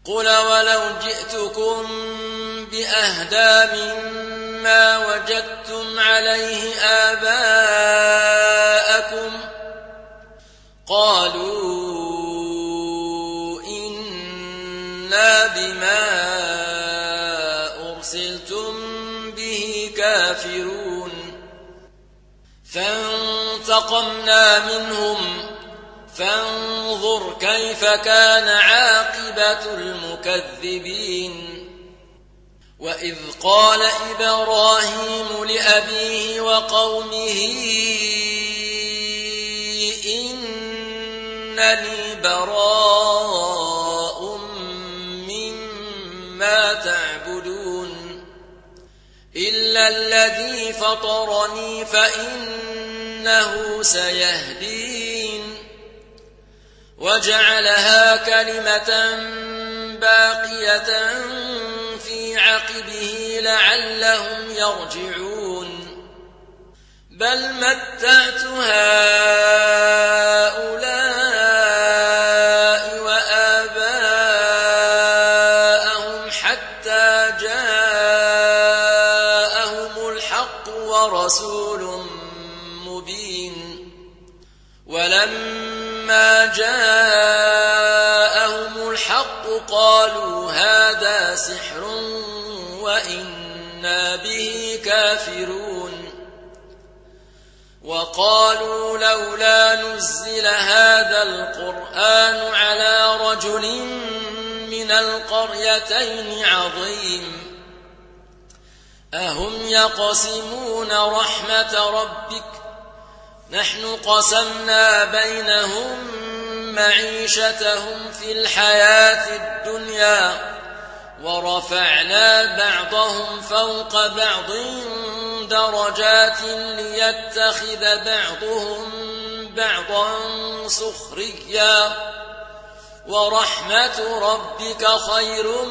قل ولو جئتكم بأهدى مما وجدتم عليه آباءكم قالوا إنا بما أرسلتم به كافرون فانتقمنا منهم فانظر كيف كان عاقبة المكذبين وإذ قال إبراهيم لأبيه وقومه إنني براء مما تعبدون إلا الذي فطرني فإنه سيهدين وجعلها كلمة باقية في عقبه لعلهم يرجعون بل متعت هؤلاء وآباءهم حتى جاءهم الحق ورسول مبين ولما جاءهم الحق قالوا هذا سحر وإنا به كافرون وقالوا لولا نزل هذا القرآن على رجل من القريتين عظيم أهم يقسمون رحمة ربك نحن قسمنا بينهم معيشتهم في الحياة الدنيا ورفعنا بعضهم فوق بعض درجات ليتخذ بعضهم بعضا سخريا ورحمة ربك خير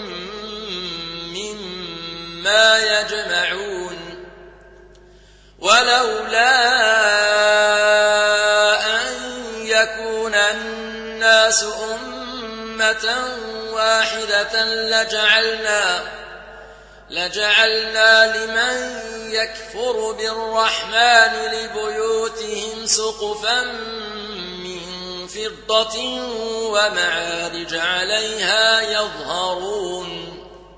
مما يجمعون ولولا أن يكون الناس أمة واحدة لجعلنا لمن يكفر بالرحمن لبيوتهم سقفا من فضة ومعارج عليها يظهرون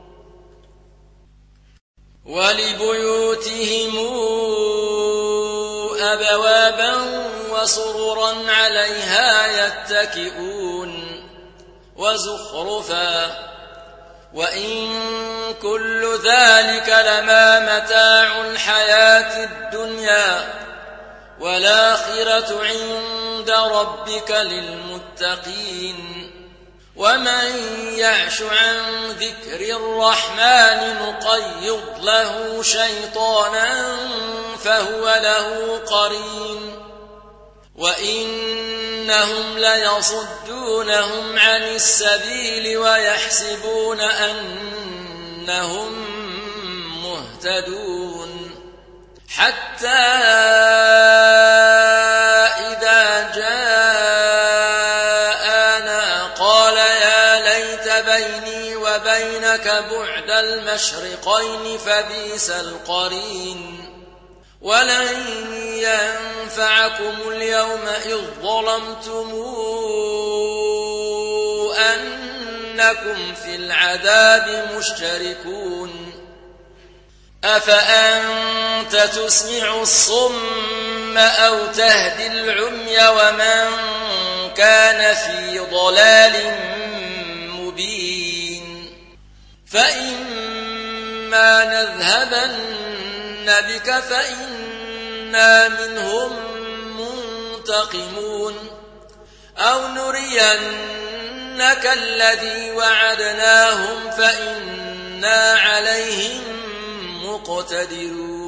ولبيوتهم أبوابا وسررا عليها يتكئون وزخرفا وإن كل ذلك لما متاع الحياة الدنيا والآخرة عند ربك للمتقين ومن يعش عن ذكر الرحمن نقيض له شيطانا فهو له قرين وإنهم ليصدونهم عن السبيل ويحسبون أنهم مهتدون حتى إذا جاءنا قال يا ليت بيني وبينك بعد المشرقين فبئس القرين ولن ينفعكم اليوم إذ ظلمتم أنكم في العذاب مشتركون أفأنت تسمع الصم أو تهدي العمي ومن كان في ضلال مبين فإما نذهبن بك فإنا منهم منتقمون أو نرينك الذي وعدناهم فإنا عليهم مقتدرون